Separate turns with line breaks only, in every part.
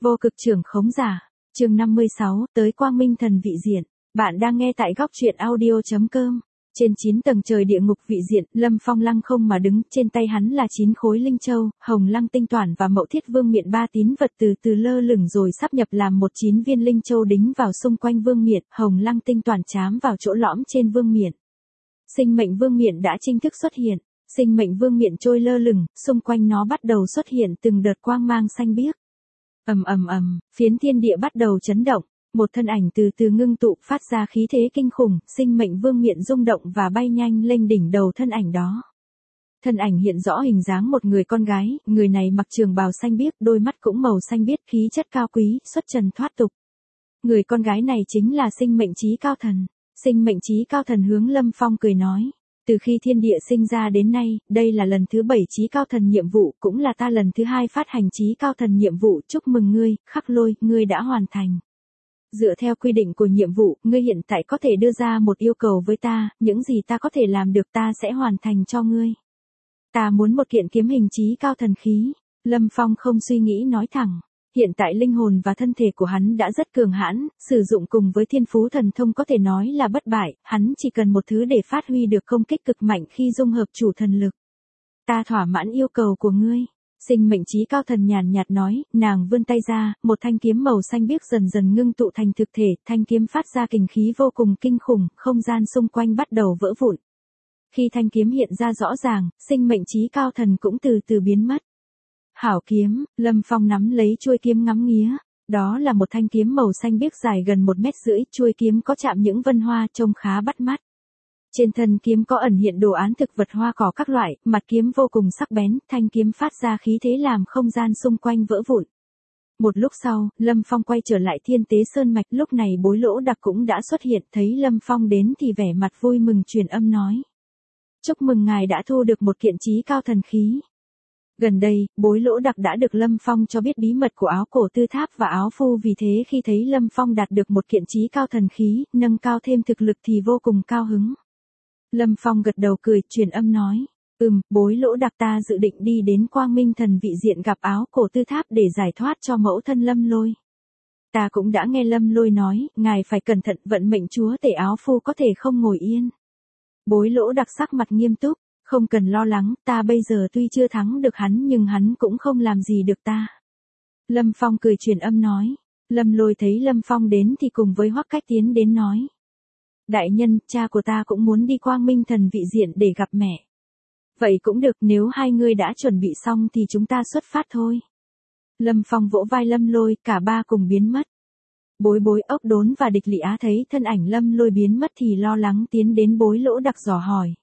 Vô cực trưởng khống giả. Chương 56, tới Quang Minh Thần vị diện. Bạn đang nghe tại góc truyện audio.com. Trên 9 tầng trời địa ngục vị diện, Lâm Phong lăng không mà đứng, trên tay hắn là 9 khối linh châu, hồng lăng tinh toản và mậu thiết vương miện 3 tín vật từ từ lơ lửng rồi sáp nhập làm 9 viên linh châu đính vào xung quanh vương miện, hồng lăng tinh toản chám vào chỗ lõm trên vương miện. Sinh mệnh vương miện đã chính thức xuất hiện, sinh mệnh vương miện trôi lơ lửng, xung quanh nó bắt đầu xuất hiện từng đợt quang mang xanh biếc. Ầm ầm ầm, phiến thiên địa bắt đầu chấn động, một thân ảnh từ từ ngưng tụ phát ra khí thế kinh khủng, sinh mệnh vương miện rung động và bay nhanh lên đỉnh đầu thân ảnh đó. Thân ảnh hiện rõ hình dáng một người con gái, người này mặc trường bào xanh biếc, đôi mắt cũng màu xanh biếc, khí chất cao quý, xuất trần thoát tục. Người con gái này chính là sinh mệnh chí cao thần. Sinh mệnh chí cao thần hướng Lâm Phong cười nói. Từ khi thiên địa sinh ra đến nay, đây là lần thứ 7 chí cao thần nhiệm vụ, cũng là ta lần thứ 2 phát hành chí cao thần nhiệm vụ, chúc mừng ngươi, Khắc Lôi, ngươi đã hoàn thành. Dựa theo quy định của nhiệm vụ, ngươi hiện tại có thể đưa ra một yêu cầu với ta, những gì ta có thể làm được ta sẽ hoàn thành cho ngươi. Ta muốn một kiện kiếm hình chí cao thần khí. Lâm Phong không suy nghĩ nói thẳng. Hiện tại linh hồn và thân thể của hắn đã rất cường hãn, sử dụng cùng với thiên phú thần thông có thể nói là bất bại, hắn chỉ cần một thứ để phát huy được công kích cực mạnh khi dung hợp chủ thần lực. Ta thỏa mãn yêu cầu của ngươi. Sinh mệnh chí cao thần nhàn nhạt nói, nàng vươn tay ra, một thanh kiếm màu xanh biếc dần dần ngưng tụ thành thực thể, thanh kiếm phát ra kình khí vô cùng kinh khủng, không gian xung quanh bắt đầu vỡ vụn. Khi thanh kiếm hiện ra rõ ràng, sinh mệnh chí cao thần cũng từ từ biến mất. Hảo kiếm, Lâm Phong nắm lấy chuôi kiếm ngắm nghía, đó là một thanh kiếm màu xanh biếc dài gần 1,5 mét, chuôi kiếm có chạm những vân hoa trông khá bắt mắt. Trên thân kiếm có ẩn hiện đồ án thực vật hoa cỏ các loại, mặt kiếm vô cùng sắc bén, thanh kiếm phát ra khí thế làm không gian xung quanh vỡ vụn. Một lúc sau, Lâm Phong quay trở lại Thiên Tế Sơn Mạch, lúc này Bối Lỗ Đặc cũng đã xuất hiện, thấy Lâm Phong đến thì vẻ mặt vui mừng truyền âm nói. Chúc mừng ngài đã thu được một kiện chí cao thần khí. Gần đây, Bối Lỗ Đặc đã được Lâm Phong cho biết bí mật của áo cổ tư tháp và áo phu, vì thế khi thấy Lâm Phong đạt được một kiện chí cao thần khí, nâng cao thêm thực lực thì vô cùng cao hứng. Lâm Phong gật đầu cười, truyền âm nói, Bối Lỗ Đặc, ta dự định đi đến Quang Minh Thần vị diện gặp áo cổ tư tháp để giải thoát cho mẫu thân Lâm Lôi. Ta cũng đã nghe Lâm Lôi nói, ngài phải cẩn thận, vận mệnh chúa tể áo phu có thể không ngồi yên. Bối Lỗ Đặc sắc mặt nghiêm túc. Không cần lo lắng, ta bây giờ tuy chưa thắng được hắn nhưng hắn cũng không làm gì được ta. Lâm Phong cười truyền âm nói. Lâm Lôi thấy Lâm Phong đến thì cùng với Hoắc Cách tiến đến nói. Đại nhân, cha của ta cũng muốn đi Quang Minh Thần vị diện để gặp mẹ. Vậy cũng được, nếu hai người đã chuẩn bị xong thì chúng ta xuất phát thôi. Lâm Phong vỗ vai Lâm Lôi, cả ba cùng biến mất. Bối Bối, Ốc Đốn và Địch Lị Á thấy thân ảnh Lâm Lôi biến mất thì lo lắng tiến đến Bối Lỗ Đặc dò hỏi.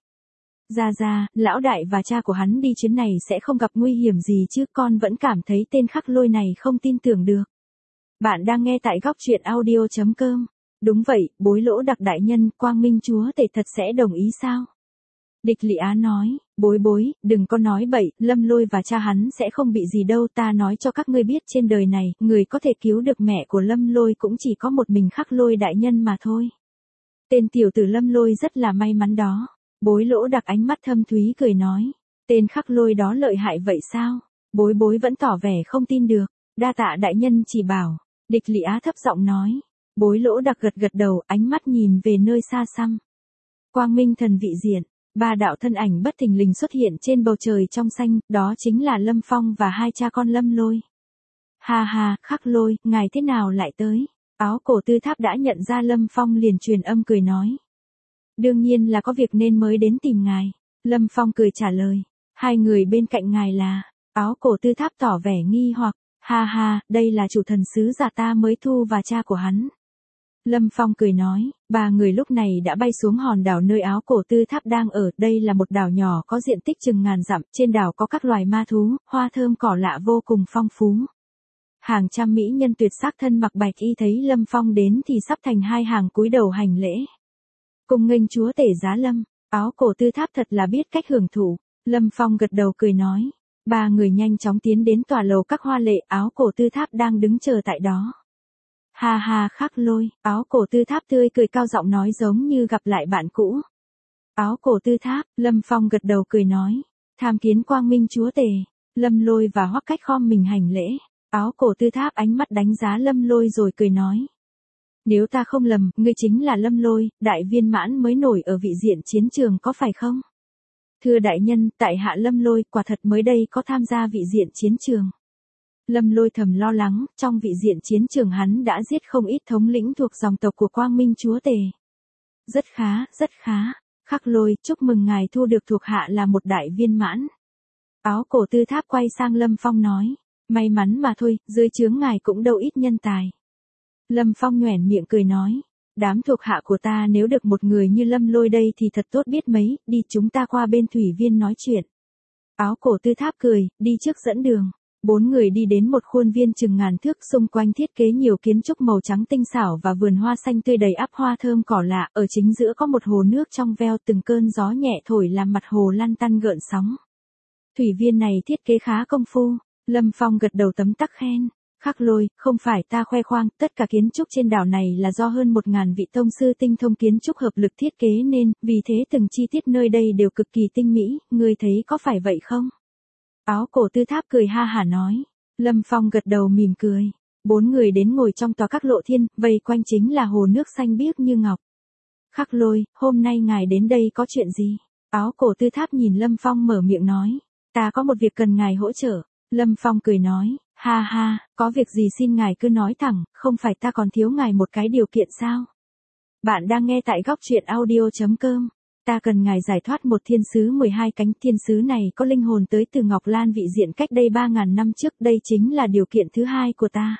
Ra, lão đại và cha của hắn đi chuyến này sẽ không gặp nguy hiểm gì chứ, con vẫn cảm thấy tên Khắc Lôi này không tin tưởng được. Bạn đang nghe tại góc truyện audio.com. Đúng vậy, Bối Lỗ Đặc đại nhân, Quang Minh chúa tể thật sẽ đồng ý sao? Địch Lị Á nói, Bối, đừng có nói bậy, Lâm Lôi và cha hắn sẽ không bị gì đâu, ta nói cho các ngươi biết, trên đời này, người có thể cứu được mẹ của Lâm Lôi cũng chỉ có một mình Khắc Lôi đại nhân mà thôi. Tên tiểu tử Lâm Lôi rất là may mắn đó. Bối Lỗ Đặc ánh mắt thâm thúy cười nói, tên Khắc Lôi đó lợi hại vậy sao? Bối vẫn tỏ vẻ không tin được, đa tạ đại nhân chỉ bảo. Địch Lị Á thấp giọng nói. Bối Lỗ Đặc gật đầu, ánh mắt nhìn về nơi xa xăm. Quang Minh Thần vị diện, ba đạo thân ảnh bất thình lình xuất hiện trên bầu trời trong xanh, đó chính là Lâm Phong và hai cha con Lâm Lôi. Ha, Khắc Lôi, ngài thế nào lại tới? Áo cổ tư tháp đã nhận ra Lâm Phong liền truyền âm cười nói. Đương nhiên là có việc nên mới đến tìm ngài. Lâm Phong cười trả lời. Hai người bên cạnh ngài là. Áo cổ tư tháp tỏ vẻ nghi hoặc. Ha, đây là chủ thần sứ giả ta mới thu và cha của hắn. Lâm Phong cười nói. Ba người lúc này đã bay xuống hòn đảo nơi áo cổ tư tháp đang ở. Đây là một đảo nhỏ có diện tích chừng ngàn dặm. Trên đảo có các loài ma thú, hoa thơm cỏ lạ vô cùng phong phú. Hàng trăm mỹ nhân tuyệt sắc thân mặc bạch y thấy Lâm Phong đến thì sắp thành hai hàng cúi đầu hành lễ. Cùng nghênh chúa tể giá Lâm, áo cổ tư tháp thật là biết cách hưởng thụ. Lâm Phong gật đầu cười nói. Ba người nhanh chóng tiến đến tòa lầu các hoa lệ, áo cổ tư tháp đang đứng chờ tại đó. Ha, Khắc Lôi, áo cổ tư tháp tươi cười cao giọng nói giống như gặp lại bạn cũ. Áo cổ tư tháp, Lâm Phong gật đầu cười nói. Tham kiến Quang Minh chúa tể. Lâm Lôi và Hoắc Cách khom mình hành lễ. Áo cổ tư tháp ánh mắt đánh giá Lâm Lôi rồi cười nói. Nếu ta không lầm, ngươi chính là Lâm Lôi, đại viên mãn mới nổi ở vị diện chiến trường có phải không? Thưa đại nhân, tại hạ Lâm Lôi quả thật mới đây có tham gia vị diện chiến trường. Lâm Lôi thầm lo lắng, trong vị diện chiến trường hắn đã giết không ít thống lĩnh thuộc dòng tộc của Quang Minh Chúa Tể. Rất khá, rất khá. Khắc Lôi, chúc mừng ngài thu được thuộc hạ là một đại viên mãn. Áo cổ tư tháp quay sang Lâm Phong nói. May mắn mà thôi, dưới trướng ngài cũng đâu ít nhân tài. Lâm Phong nhoẻn miệng cười nói. Đám thuộc hạ của ta nếu được một người như Lâm Lôi đây thì thật tốt biết mấy, đi chúng ta qua bên thủy viên nói chuyện. Áo cổ tư tháp cười, đi trước dẫn đường. 4 người đi đến một khuôn viên chừng ngàn thước, xung quanh thiết kế nhiều kiến trúc màu trắng tinh xảo và vườn hoa xanh tươi đầy ắp hoa thơm cỏ lạ, ở chính giữa có một hồ nước trong veo, từng cơn gió nhẹ thổi làm mặt hồ lăn tăn gợn sóng. Thủy viên này thiết kế khá công phu. Lâm Phong gật đầu tấm tắc khen. Khắc Lôi, không phải ta khoe khoang, tất cả kiến trúc trên đảo này là do hơn 1000 vị tông sư tinh thông kiến trúc hợp lực thiết kế nên, vì thế từng chi tiết nơi đây đều cực kỳ tinh mỹ, ngươi thấy có phải vậy không? Áo cổ tư tháp cười ha hả nói. Lâm Phong gật đầu mỉm cười. 4 người đến ngồi trong tòa các lộ thiên, vây quanh chính là hồ nước xanh biếc như ngọc. Khắc Lôi, hôm nay ngài đến đây có chuyện gì? Áo cổ tư tháp nhìn Lâm Phong mở miệng nói. Ta có một việc cần ngài hỗ trợ. Lâm Phong cười nói. Ha ha, có việc gì xin ngài cứ nói thẳng, không phải ta còn thiếu ngài một cái điều kiện sao? Bạn đang nghe tại góc truyện audio.com. Ta cần ngài giải thoát một thiên sứ 12 cánh, thiên sứ này có linh hồn tới từ Ngọc Lan vị diện cách đây 3000 năm trước, đây chính là điều kiện thứ hai của ta.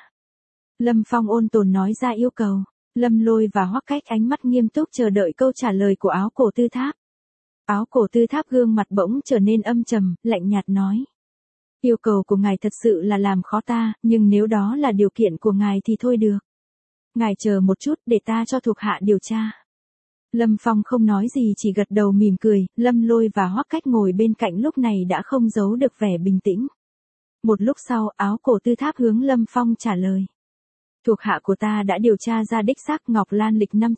Lâm Phong ôn tồn nói ra yêu cầu. Lâm Lôi và Hoắc Cách ánh mắt nghiêm túc chờ đợi câu trả lời của áo cổ tư tháp. Áo cổ tư tháp gương mặt bỗng trở nên âm trầm, lạnh nhạt nói. Yêu cầu của ngài thật sự là làm khó ta, nhưng nếu đó là điều kiện của ngài thì thôi được. Ngài chờ một chút để ta cho thuộc hạ điều tra. Lâm Phong không nói gì chỉ gật đầu mỉm cười, Lâm Lôi và Hoắc Cách ngồi bên cạnh lúc này đã không giấu được vẻ bình tĩnh. Một lúc sau, áo cổ tư tháp hướng Lâm Phong trả lời. Thuộc hạ của ta đã điều tra ra đích xác Ngọc Lan lịch năm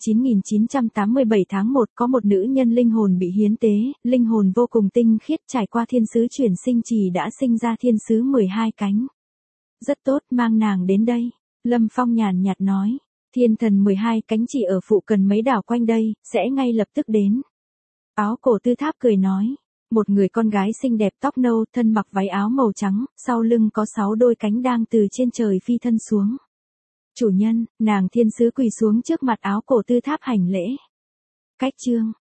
9987 tháng 1 có một nữ nhân linh hồn bị hiến tế, linh hồn vô cùng tinh khiết trải qua thiên sứ chuyển sinh chỉ đã sinh ra thiên sứ 12 cánh. Rất tốt, mang nàng đến đây. Lâm Phong nhàn nhạt nói. Thiên thần 12 cánh chỉ ở phụ cận mấy đảo quanh đây, sẽ ngay lập tức đến. Áo cổ tư tháp cười nói. Một người con gái xinh đẹp tóc nâu, thân mặc váy áo màu trắng, sau lưng có 6 đôi cánh đang từ trên trời phi thân xuống. Chủ nhân, nàng thiên sứ quỳ xuống trước mặt áo cổ tư tháp hành lễ. Cách chương